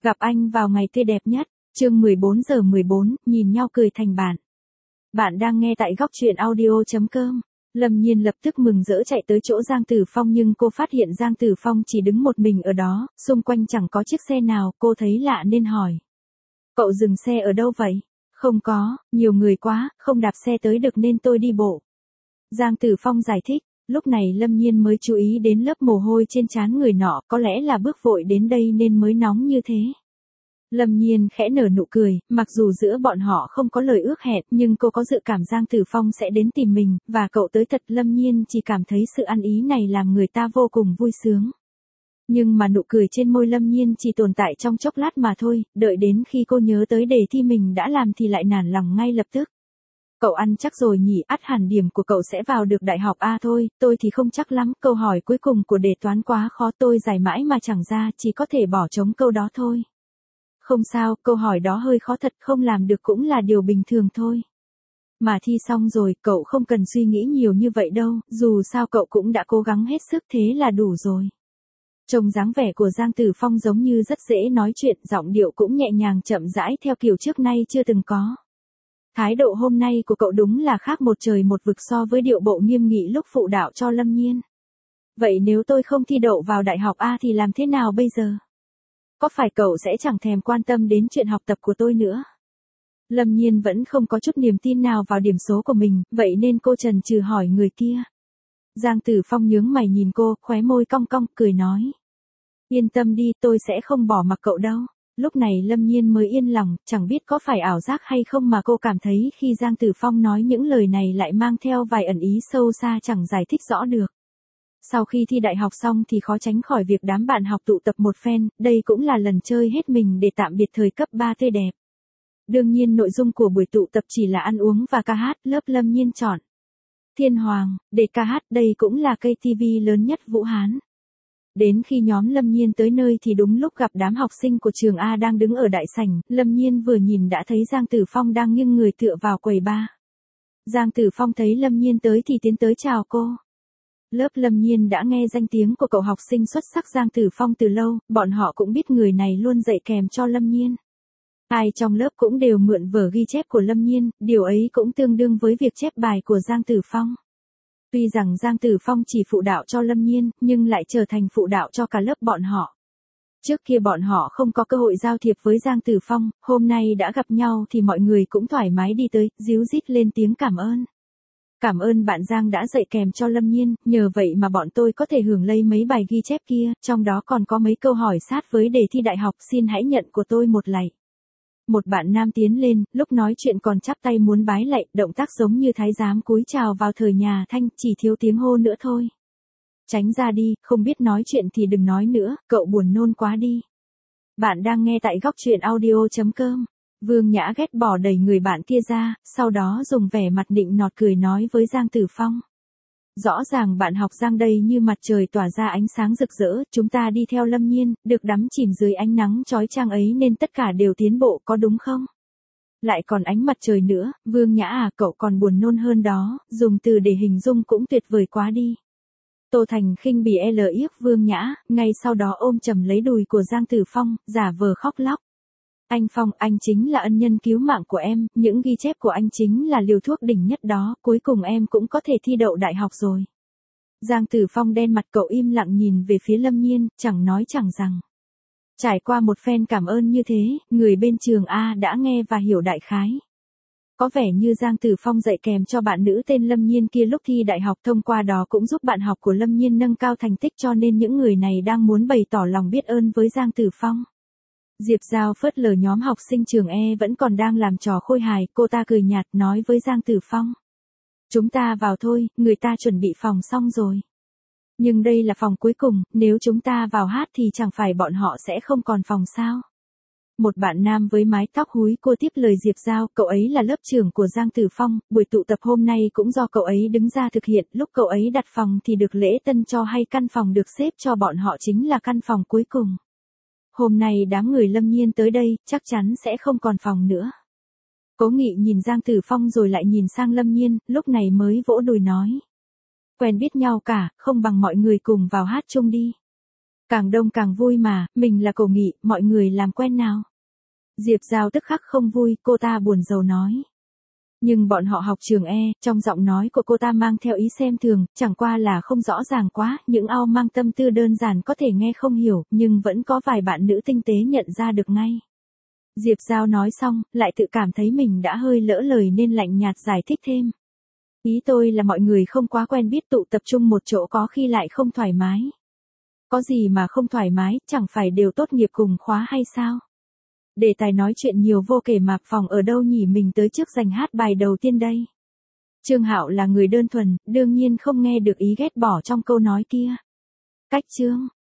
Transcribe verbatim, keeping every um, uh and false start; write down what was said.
Gặp anh vào ngày tươi đẹp nhất, chương mười bốn giờ mười bốn, nhìn nhau cười thành bạn. Bạn đang nghe tại góc truyện audio chấm com. Lâm Nhiên lập tức mừng rỡ chạy tới chỗ Giang Tử Phong nhưng cô phát hiện Giang Tử Phong chỉ đứng một mình ở đó, xung quanh chẳng có chiếc xe nào, cô thấy lạ nên hỏi. Cậu dừng xe ở đâu vậy? Không có, nhiều người quá, không đạp xe tới được nên tôi đi bộ. Giang Tử Phong giải thích. Lúc này Lâm Nhiên mới chú ý đến lớp mồ hôi trên trán người nọ, có lẽ là bước vội đến đây nên mới nóng như thế. Lâm Nhiên khẽ nở nụ cười, mặc dù giữa bọn họ không có lời ước hẹn nhưng cô có dự cảm Giang Tử Phong sẽ đến tìm mình, và cậu tới thật. Lâm Nhiên chỉ cảm thấy sự ăn ý này làm người ta vô cùng vui sướng. Nhưng mà nụ cười trên môi Lâm Nhiên chỉ tồn tại trong chốc lát mà thôi, đợi đến khi cô nhớ tới đề thi mình đã làm thì lại nản lòng ngay lập tức. Cậu ăn chắc rồi nhỉ, ắt hẳn điểm của cậu sẽ vào được đại học A thôi, tôi thì không chắc lắm, câu hỏi cuối cùng của đề toán quá khó tôi giải mãi mà chẳng ra, chỉ có thể bỏ trống câu đó thôi. Không sao, câu hỏi đó hơi khó thật, không làm được cũng là điều bình thường thôi. Mà thi xong rồi, cậu không cần suy nghĩ nhiều như vậy đâu, dù sao cậu cũng đã cố gắng hết sức thế là đủ rồi. Trông dáng vẻ của Giang Tử Phong giống như rất dễ nói chuyện, giọng điệu cũng nhẹ nhàng chậm rãi theo kiểu trước nay chưa từng có. Thái độ hôm nay của cậu đúng là khác một trời một vực so với điệu bộ nghiêm nghị lúc phụ đạo cho Lâm Nhiên. Vậy nếu tôi không thi đậu vào đại học A thì làm thế nào bây giờ? Có phải cậu sẽ chẳng thèm quan tâm đến chuyện học tập của tôi nữa? Lâm Nhiên vẫn không có chút niềm tin nào vào điểm số của mình, vậy nên cô chần chừ hỏi người kia. Giang Tử Phong nhướng mày nhìn cô, khóe môi cong cong, cười nói. Yên tâm đi, tôi sẽ không bỏ mặc cậu đâu. Lúc này Lâm Nhiên mới yên lòng, chẳng biết có phải ảo giác hay không mà cô cảm thấy khi Giang Tử Phong nói những lời này lại mang theo vài ẩn ý sâu xa chẳng giải thích rõ được. Sau khi thi đại học xong thì khó tránh khỏi việc đám bạn học tụ tập một phen, đây cũng là lần chơi hết mình để tạm biệt thời cấp ba tươi đẹp. Đương nhiên nội dung của buổi tụ tập chỉ là ăn uống và ca hát, lớp Lâm Nhiên chọn Thiên Hoàng, để ca hát, đây cũng là ca tê vê lớn nhất Vũ Hán. Đến khi nhóm Lâm Nhiên tới nơi thì đúng lúc gặp đám học sinh của trường A đang đứng ở đại sảnh, Lâm Nhiên vừa nhìn đã thấy Giang Tử Phong đang nghiêng người tựa vào quầy bar. Giang Tử Phong thấy Lâm Nhiên tới thì tiến tới chào cô. Lớp Lâm Nhiên đã nghe danh tiếng của cậu học sinh xuất sắc Giang Tử Phong từ lâu, bọn họ cũng biết người này luôn dạy kèm cho Lâm Nhiên. Ai trong lớp cũng đều mượn vở ghi chép của Lâm Nhiên, điều ấy cũng tương đương với việc chép bài của Giang Tử Phong. Tuy rằng Giang Tử Phong chỉ phụ đạo cho Lâm Nhiên, nhưng lại trở thành phụ đạo cho cả lớp bọn họ. Trước kia bọn họ không có cơ hội giao thiệp với Giang Tử Phong, hôm nay đã gặp nhau thì mọi người cũng thoải mái đi tới, díu dít lên tiếng cảm ơn. Cảm ơn bạn Giang đã dạy kèm cho Lâm Nhiên, nhờ vậy mà bọn tôi có thể hưởng lấy mấy bài ghi chép kia, trong đó còn có mấy câu hỏi sát với đề thi đại học, xin hãy nhận của tôi một lạy. Một bạn nam tiến lên, lúc nói chuyện còn chắp tay muốn bái lạy, động tác giống như thái giám cúi chào vào thời nhà Thanh, chỉ thiếu tiếng hô nữa thôi. Tránh ra đi, không biết nói chuyện thì đừng nói nữa, cậu buồn nôn quá đi. Bạn đang nghe tại góc truyện audio chấm com. Vương Nhã ghét bỏ đẩy người bạn kia ra, sau đó dùng vẻ mặt nịnh nọt cười nói với Giang Tử Phong. Rõ ràng bạn học Giang đây như mặt trời tỏa ra ánh sáng rực rỡ, chúng ta đi theo Lâm Nhiên, được đắm chìm dưới ánh nắng chói chang ấy nên tất cả đều tiến bộ, có đúng không? Lại còn ánh mặt trời nữa, Vương Nhã à, cậu còn buồn nôn hơn đó, dùng từ để hình dung cũng tuyệt vời quá đi. Tô Thành khinh bỉ l yếc Vương Nhã, ngay sau đó ôm chầm lấy đùi của Giang Tử Phong, giả vờ khóc lóc. Anh Phong, anh chính là ân nhân cứu mạng của em, những ghi chép của anh chính là liều thuốc đỉnh nhất đó, cuối cùng em cũng có thể thi đậu đại học rồi. Giang Tử Phong đen mặt, cậu im lặng nhìn về phía Lâm Nhiên, chẳng nói chẳng rằng. Trải qua một phen cảm ơn như thế, người bên trường A đã nghe và hiểu đại khái. Có vẻ như Giang Tử Phong dạy kèm cho bạn nữ tên Lâm Nhiên kia lúc thi đại học, thông qua đó cũng giúp bạn học của Lâm Nhiên nâng cao thành tích, cho nên những người này đang muốn bày tỏ lòng biết ơn với Giang Tử Phong. Diệp Giao phớt lờ nhóm học sinh trường E vẫn còn đang làm trò khôi hài, cô ta cười nhạt nói với Giang Tử Phong. Chúng ta vào thôi, người ta chuẩn bị phòng xong rồi. Nhưng đây là phòng cuối cùng, nếu chúng ta vào hát thì chẳng phải bọn họ sẽ không còn phòng sao? Một bạn nam với mái tóc húi cô tiếp lời Diệp Giao, cậu ấy là lớp trưởng của Giang Tử Phong, buổi tụ tập hôm nay cũng do cậu ấy đứng ra thực hiện, lúc cậu ấy đặt phòng thì được lễ tân cho hay căn phòng được xếp cho bọn họ chính là căn phòng cuối cùng. Hôm nay đám người Lâm Nhiên tới đây, chắc chắn sẽ không còn phòng nữa. Cố Nghị nhìn Giang Tử Phong rồi lại nhìn sang Lâm Nhiên, lúc này mới vỗ đùi nói. Quen biết nhau cả, không bằng mọi người cùng vào hát chung đi. Càng đông càng vui mà, mình là Cổ Nghị, mọi người làm quen nào. Diệp Giao tức khắc không vui, cô ta buồn rầu nói. Nhưng bọn họ học trường E, trong giọng nói của cô ta mang theo ý xem thường, chẳng qua là không rõ ràng quá, những ao mang tâm tư đơn giản có thể nghe không hiểu, nhưng vẫn có vài bạn nữ tinh tế nhận ra được ngay. Diệp Giao nói xong, lại tự cảm thấy mình đã hơi lỡ lời nên lạnh nhạt giải thích thêm. Ý tôi là mọi người không quá quen biết tụ tập trung một chỗ có khi lại không thoải mái. Có gì mà không thoải mái, chẳng phải đều tốt nghiệp cùng khóa hay sao? Đề tài nói chuyện nhiều vô kể mà, phòng ở đâu nhỉ, mình tới trước giành hát bài đầu tiên đây. Trương Hạo là người đơn thuần, đương nhiên không nghe được ý ghét bỏ trong câu nói kia. Cách Trương